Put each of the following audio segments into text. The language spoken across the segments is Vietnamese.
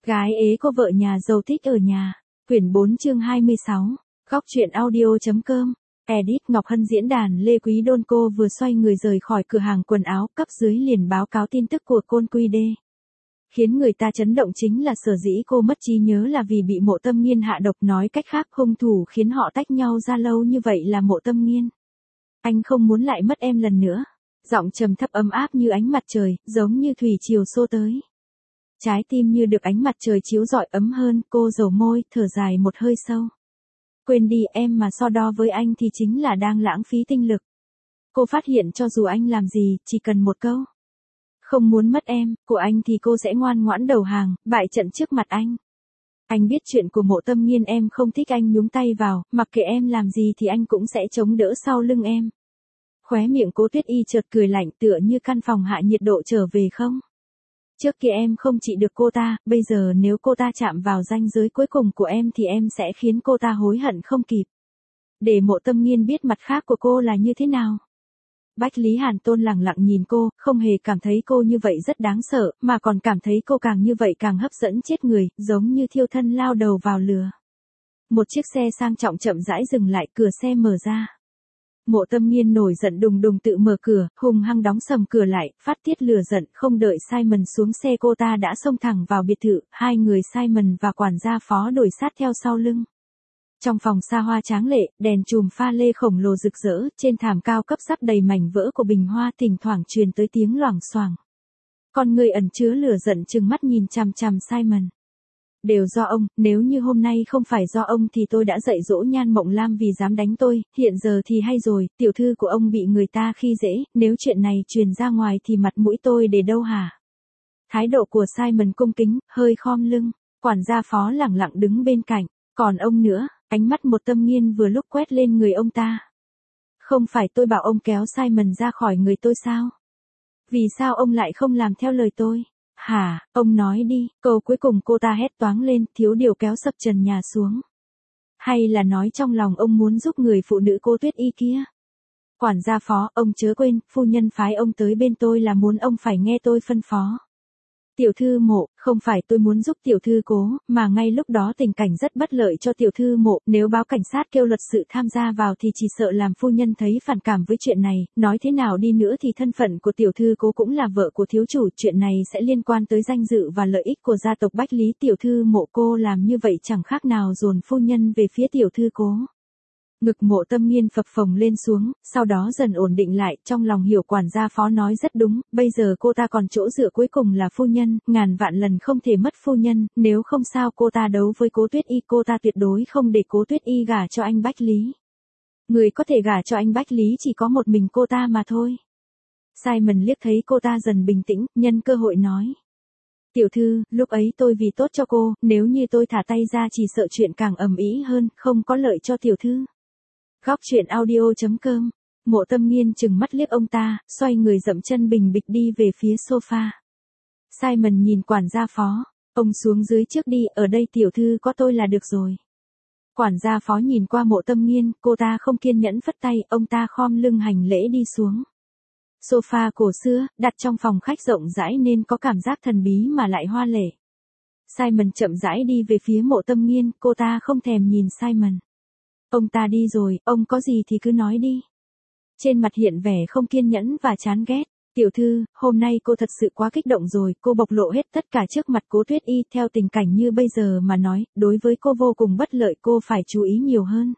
Gái ế cô vợ nhà giàu thích ở nhà. Quyển 4 chương 26. Góc truyện audio.com. Edit Ngọc Hân diễn đàn Lê Quý Đôn. Cô vừa xoay người rời khỏi cửa hàng quần áo, cấp dưới liền báo cáo tin tức của Côn Quy Đê. Khiến người ta chấn động chính là sở dĩ cô mất trí nhớ là vì bị Mộ Tâm Nghiên hạ độc, nói cách khác hung thủ khiến họ tách nhau ra lâu như vậy là Mộ Tâm Nghiên. Anh không muốn lại mất em lần nữa. Giọng trầm thấp ấm áp như ánh mặt trời, giống như thủy triều xô tới. Trái tim như được ánh mặt trời chiếu rọi ấm hơn, cô dầu môi, thở dài một hơi sâu. Quên đi, em mà so đo với anh thì chính là đang lãng phí tinh lực. Cô phát hiện cho dù anh làm gì, chỉ cần một câu không muốn mất em, của anh thì cô sẽ ngoan ngoãn đầu hàng, bại trận trước mặt anh. Anh biết chuyện của Mộ Tâm Nghiên, em không thích anh nhúng tay vào, mặc kệ em làm gì thì anh cũng sẽ chống đỡ sau lưng em. Khóe miệng Cố Tuyết Y chợt cười lạnh, tựa như căn phòng hạ nhiệt độ trở về không. Trước kia em không trị được cô ta, bây giờ nếu cô ta chạm vào ranh giới cuối cùng của em thì em sẽ khiến cô ta hối hận không kịp. Để Mộ Tâm Nghiên biết mặt khác của cô là như thế nào. Bách Lý Hàn Tôn lẳng lặng nhìn cô, không hề cảm thấy cô như vậy rất đáng sợ, mà còn cảm thấy cô càng như vậy càng hấp dẫn chết người, giống như thiêu thân lao đầu vào lửa. Một chiếc xe sang trọng chậm rãi dừng lại, cửa xe mở ra. Mộ Tâm Nghiên nổi giận đùng đùng tự mở cửa, hung hăng đóng sầm cửa lại, phát tiết lửa giận, không đợi Simon xuống xe cô ta đã xông thẳng vào biệt thự, hai người Simon và quản gia phó đuổi sát theo sau lưng. Trong phòng xa hoa tráng lệ, đèn chùm pha lê khổng lồ rực rỡ, trên thảm cao cấp sắp đầy mảnh vỡ của bình hoa, thỉnh thoảng truyền tới tiếng loảng xoảng. Con người ẩn chứa lửa giận trừng mắt nhìn chằm chằm Simon. Đều do ông, nếu như hôm nay không phải do ông thì tôi đã dạy dỗ Nhan Mộng Lam vì dám đánh tôi, hiện giờ thì hay rồi, tiểu thư của ông bị người ta khi dễ, nếu chuyện này truyền ra ngoài thì mặt mũi tôi để đâu hả? Thái độ của Simon cung kính, hơi khom lưng, quản gia phó lẳng lặng đứng bên cạnh, còn ông nữa, ánh mắt Mộ Tâm Nghiên vừa lúc quét lên người ông ta. Không phải tôi bảo ông kéo Simon ra khỏi người tôi sao? Vì sao ông lại không làm theo lời tôi? Hả, ông nói đi, câu cuối cùng cô ta hét toáng lên, thiếu điều kéo sập trần nhà xuống. Hay là nói trong lòng ông muốn giúp người phụ nữ Cô Tuyết Y kia? Quản gia phó, ông chớ quên, phu nhân phái ông tới bên tôi là muốn ông phải nghe tôi phân phó. Tiểu thư Mộ, không phải tôi muốn giúp tiểu thư Cố, mà ngay lúc đó tình cảnh rất bất lợi cho tiểu thư Mộ, nếu báo cảnh sát kêu luật sự tham gia vào thì chỉ sợ làm phu nhân thấy phản cảm với chuyện này, nói thế nào đi nữa thì thân phận của tiểu thư Cố cũng là vợ của thiếu chủ, chuyện này sẽ liên quan tới danh dự và lợi ích của gia tộc Bách Lý. Tiểu thư Mộ, cô làm như vậy chẳng khác nào dồn phu nhân về phía tiểu thư Cố. Ngực Mộ Tâm Nghiên phập phồng lên xuống, sau đó dần ổn định lại, trong lòng hiểu quản gia phó nói rất đúng, bây giờ cô ta còn chỗ dựa cuối cùng là phu nhân, ngàn vạn lần không thể mất phu nhân, nếu không sao cô ta đấu với Cố Tuyết Y, cô ta tuyệt đối không để Cố Tuyết Y gả cho anh Bách Lý. Người có thể gả cho anh Bách Lý chỉ có một mình cô ta mà thôi. Simon liếc thấy cô ta dần bình tĩnh, nhân cơ hội nói. Tiểu thư, lúc ấy tôi vì tốt cho cô, nếu như tôi thả tay ra chỉ sợ chuyện càng ầm ĩ hơn, không có lợi cho tiểu thư. Góc truyện audio.com. Mộ Tâm Nghiên chừng mắt liếc ông ta, xoay người dậm chân bình bịch đi về phía sofa. Simon nhìn quản gia phó, ông xuống dưới trước đi, ở đây tiểu thư có tôi là được rồi. Quản gia phó nhìn qua Mộ Tâm Nghiên, cô ta không kiên nhẫn phất tay, ông ta khom lưng hành lễ đi xuống. Sofa cổ xưa, đặt trong phòng khách rộng rãi nên có cảm giác thần bí mà lại hoa lệ. Simon chậm rãi đi về phía Mộ Tâm Nghiên, cô ta không thèm nhìn Simon. Ông ta đi rồi, ông có gì thì cứ nói đi. Trên mặt hiện vẻ không kiên nhẫn và chán ghét. Tiểu thư, hôm nay cô thật sự quá kích động rồi, cô bộc lộ hết tất cả trước mặt Cố Tuyết Y, theo tình cảnh như bây giờ mà nói, đối với cô vô cùng bất lợi, cô phải chú ý nhiều hơn.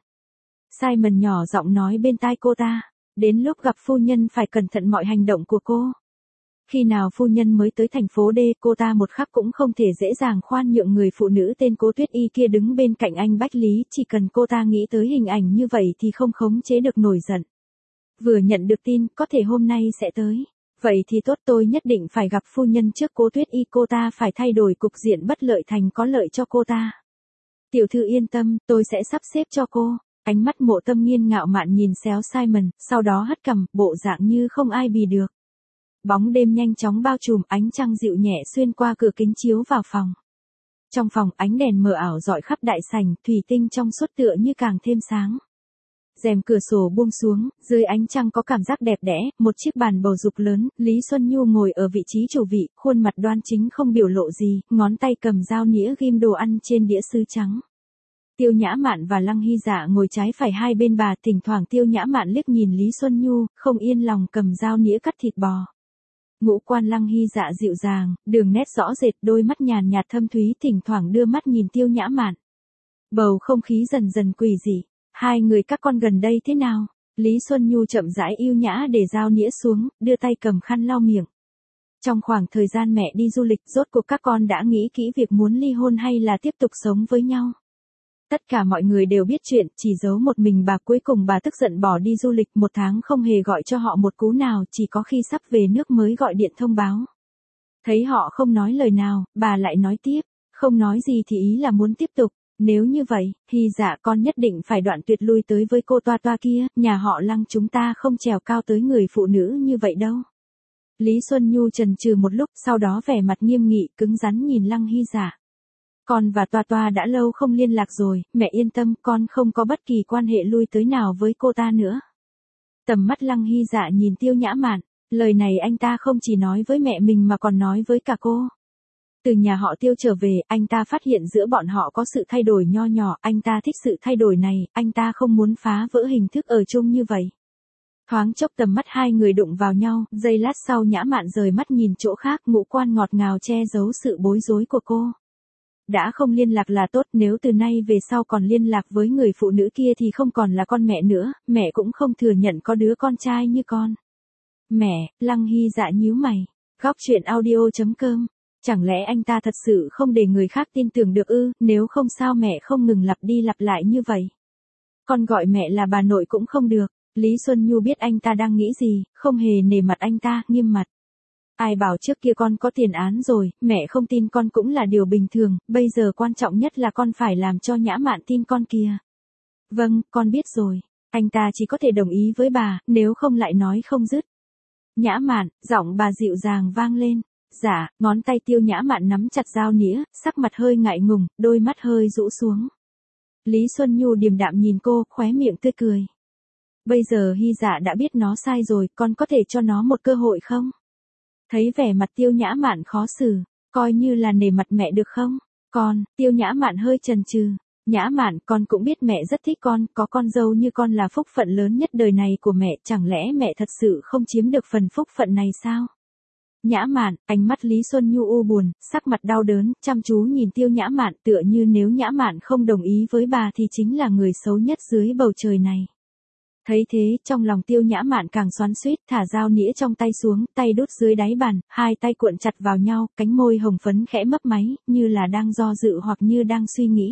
Simon nhỏ giọng nói bên tai cô ta, đến lúc gặp phu nhân phải cẩn thận mọi hành động của cô. Khi nào phu nhân mới tới thành phố D, cô ta một khắc cũng không thể dễ dàng khoan nhượng người phụ nữ tên Cố Tuyết Y kia đứng bên cạnh anh Bách Lý, chỉ cần cô ta nghĩ tới hình ảnh như vậy thì không khống chế được nổi giận. Vừa nhận được tin, có thể hôm nay sẽ tới. Vậy thì tốt, tôi nhất định phải gặp phu nhân trước Cố Tuyết Y, cô ta phải thay đổi cục diện bất lợi thành có lợi cho cô ta. Tiểu thư yên tâm, tôi sẽ sắp xếp cho cô. Ánh mắt Mộ Tâm Nghiên ngạo mạn nhìn xéo Simon, sau đó hất cằm, bộ dạng như không ai bì được. Bóng đêm nhanh chóng bao trùm, ánh trăng dịu nhẹ xuyên qua cửa kính chiếu vào phòng. Trong phòng, ánh đèn mờ ảo rọi khắp đại sảnh, thủy tinh trong suốt tựa như càng thêm sáng. Rèm cửa sổ buông xuống, dưới ánh trăng có cảm giác đẹp đẽ, một chiếc bàn bầu dục lớn, Lý Xuân Nhu ngồi ở vị trí chủ vị, khuôn mặt đoan chính không biểu lộ gì, ngón tay cầm dao nĩa ghim đồ ăn trên đĩa sứ trắng. Tiêu Nhã Mạn và Lăng Hy Dạ ngồi trái phải hai bên bà, thỉnh thoảng Tiêu Nhã Mạn liếc nhìn Lý Xuân Nhu, không yên lòng cầm dao nĩa cắt thịt bò. Ngũ quan Lăng Hy Dạ dịu dàng, đường nét rõ rệt, đôi mắt nhàn nhạt thâm thúy, thỉnh thoảng đưa mắt nhìn Tiêu Nhã Mạn. Bầu không khí dần dần quỷ dị. Hai người các con gần đây thế nào? Lý Xuân Nhu chậm rãi yêu nhã để dao nĩa xuống, đưa tay cầm khăn lau miệng. Trong khoảng thời gian mẹ đi du lịch, rốt cuộc các con đã nghĩ kỹ việc muốn ly hôn hay là tiếp tục sống với nhau? Tất cả mọi người đều biết chuyện, chỉ giấu một mình bà, cuối cùng bà tức giận bỏ đi du lịch 1 tháng không hề gọi cho họ một cú nào, chỉ có khi sắp về nước mới gọi điện thông báo. Thấy họ không nói lời nào, bà lại nói tiếp, không nói gì thì ý là muốn tiếp tục. Nếu như vậy, Hy Dạ con nhất định phải đoạn tuyệt lui tới với cô Toa Toa kia, nhà họ Lăng chúng ta không trèo cao tới người phụ nữ như vậy đâu. Lý Xuân Nhu chần chừ một lúc, sau đó vẻ mặt nghiêm nghị, cứng rắn nhìn Lăng Hy Dạ. Con và Toa Toa đã lâu không liên lạc rồi, mẹ yên tâm, con không có bất kỳ quan hệ lui tới nào với cô ta nữa. Tầm mắt Lăng Hy Dạ nhìn Tiêu Nhã Mạn, lời này anh ta không chỉ nói với mẹ mình mà còn nói với cả cô. Từ nhà họ Tiêu trở về, anh ta phát hiện giữa bọn họ có sự thay đổi nho nhỏ, anh ta thích sự thay đổi này, anh ta không muốn phá vỡ hình thức ở chung như vậy. Thoáng chốc tầm mắt hai người đụng vào nhau, giây lát sau Nhã Mạn rời mắt nhìn chỗ khác, ngũ quan ngọt ngào che giấu sự bối rối của cô. Đã không liên lạc là tốt, nếu từ nay về sau còn liên lạc với người phụ nữ kia thì không còn là con mẹ nữa, mẹ cũng không thừa nhận có đứa con trai như con. Mẹ, Lăng Hy Dạ nhíu mày. Góc truyện audio.com. Chẳng lẽ anh ta thật sự không để người khác tin tưởng được ư, nếu không sao mẹ không ngừng lặp đi lặp lại như vậy. Con gọi mẹ là bà nội cũng không được. Lý Xuân Nhu biết anh ta đang nghĩ gì, không hề nể mặt anh ta, nghiêm mặt. Ai bảo trước kia con có tiền án rồi, mẹ không tin con cũng là điều bình thường, bây giờ quan trọng nhất là con phải làm cho Nhã Mạn tin con kìa. Vâng, con biết rồi. Anh ta chỉ có thể đồng ý với bà, nếu không lại nói không dứt. Nhã Mạn, giọng bà dịu dàng vang lên. Dạ, ngón tay Tiêu Nhã Mạn nắm chặt dao nĩa, sắc mặt hơi ngại ngùng, đôi mắt hơi rũ xuống. Lý Xuân Nhu điềm đạm nhìn cô, khóe miệng tươi cười. Bây giờ Hy Dạ đã biết nó sai rồi, con có thể cho nó một cơ hội không? Thấy vẻ mặt Tiêu Nhã Mạn khó xử, coi như là nể mặt mẹ được không? Con, Tiêu Nhã Mạn hơi chần chừ. Nhã Mạn, con cũng biết mẹ rất thích con, có con dâu như con là phúc phận lớn nhất đời này của mẹ, chẳng lẽ mẹ thật sự không chiếm được phần phúc phận này sao? Nhã Mạn, ánh mắt Lý Xuân Nhu u buồn, sắc mặt đau đớn, chăm chú nhìn Tiêu Nhã Mạn, tựa như nếu Nhã Mạn không đồng ý với bà thì chính là người xấu nhất dưới bầu trời này. Thấy thế, trong lòng Tiêu Nhã Mạn càng xoắn xuýt, thả dao nĩa trong tay xuống, tay đút dưới đáy bàn, hai tay cuộn chặt vào nhau, cánh môi hồng phấn khẽ mấp máy, như là đang do dự hoặc như đang suy nghĩ.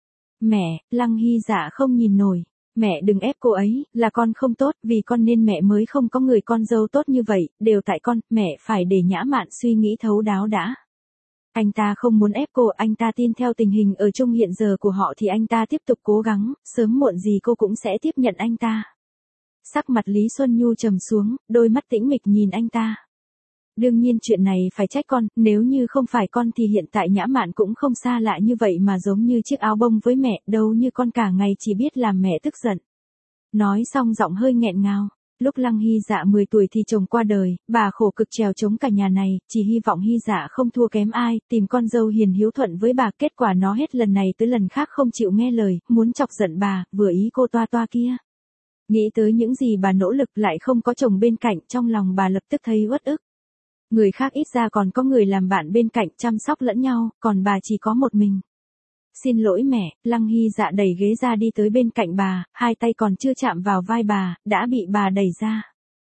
Mẹ, Lăng Hy Dạ không nhìn nổi. Mẹ đừng ép cô ấy, là con không tốt, vì con nên mẹ mới không có người con dâu tốt như vậy, đều tại con, mẹ phải để Nhã Mạn suy nghĩ thấu đáo đã. Anh ta không muốn ép cô, anh ta tin theo tình hình ở chung hiện giờ của họ thì anh ta tiếp tục cố gắng, sớm muộn gì cô cũng sẽ tiếp nhận anh ta. Sắc mặt Lý Xuân Nhu trầm xuống, đôi mắt tĩnh mịch nhìn anh ta. Đương nhiên chuyện này phải trách con, nếu như không phải con thì hiện tại Nhã Mạn cũng không xa lạ như vậy mà giống như chiếc áo bông với mẹ, đâu như con cả ngày chỉ biết làm mẹ tức giận. Nói xong giọng hơi nghẹn ngào. Lúc Lăng Hy Dạ 10 tuổi thì chồng qua đời, bà khổ cực trèo chống cả nhà này, chỉ hy vọng Hy Dạ không thua kém ai, tìm con dâu hiền hiếu thuận với bà, kết quả nó hết lần này tới lần khác không chịu nghe lời, muốn chọc giận bà, vừa ý cô Toa Toa kia. Nghĩ tới những gì bà nỗ lực lại không có chồng bên cạnh, trong lòng bà lập tức thấy uất ức. Người khác ít ra còn có người làm bạn bên cạnh chăm sóc lẫn nhau, còn bà chỉ có một mình. Xin lỗi mẹ, Lăng Hy Dạ đẩy ghế ra đi tới bên cạnh bà, hai tay còn chưa chạm vào vai bà, đã bị bà đẩy ra.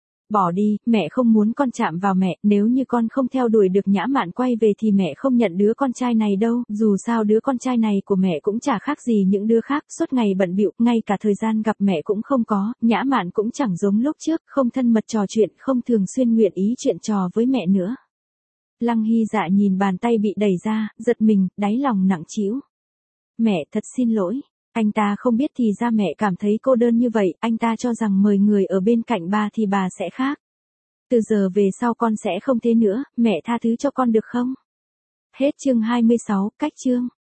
Bỏ đi, mẹ không muốn con chạm vào mẹ, nếu như con không theo đuổi được Nhã Mạn quay về thì mẹ không nhận đứa con trai này đâu, dù sao đứa con trai này của mẹ cũng chả khác gì những đứa khác, suốt ngày bận bịu, ngay cả thời gian gặp mẹ cũng không có, Nhã Mạn cũng chẳng giống lúc trước, không thân mật trò chuyện, không thường xuyên nguyện ý chuyện trò với mẹ nữa. Lăng Hy Dạ nhìn bàn tay bị đẩy ra, giật mình, đáy lòng nặng trĩu. Mẹ thật xin lỗi. Anh ta không biết thì ra mẹ cảm thấy cô đơn như vậy, anh ta cho rằng mời người ở bên cạnh bà thì bà sẽ khác. Từ giờ về sau con sẽ không thế nữa, mẹ tha thứ cho con được không? Hết chương 26, cách chương.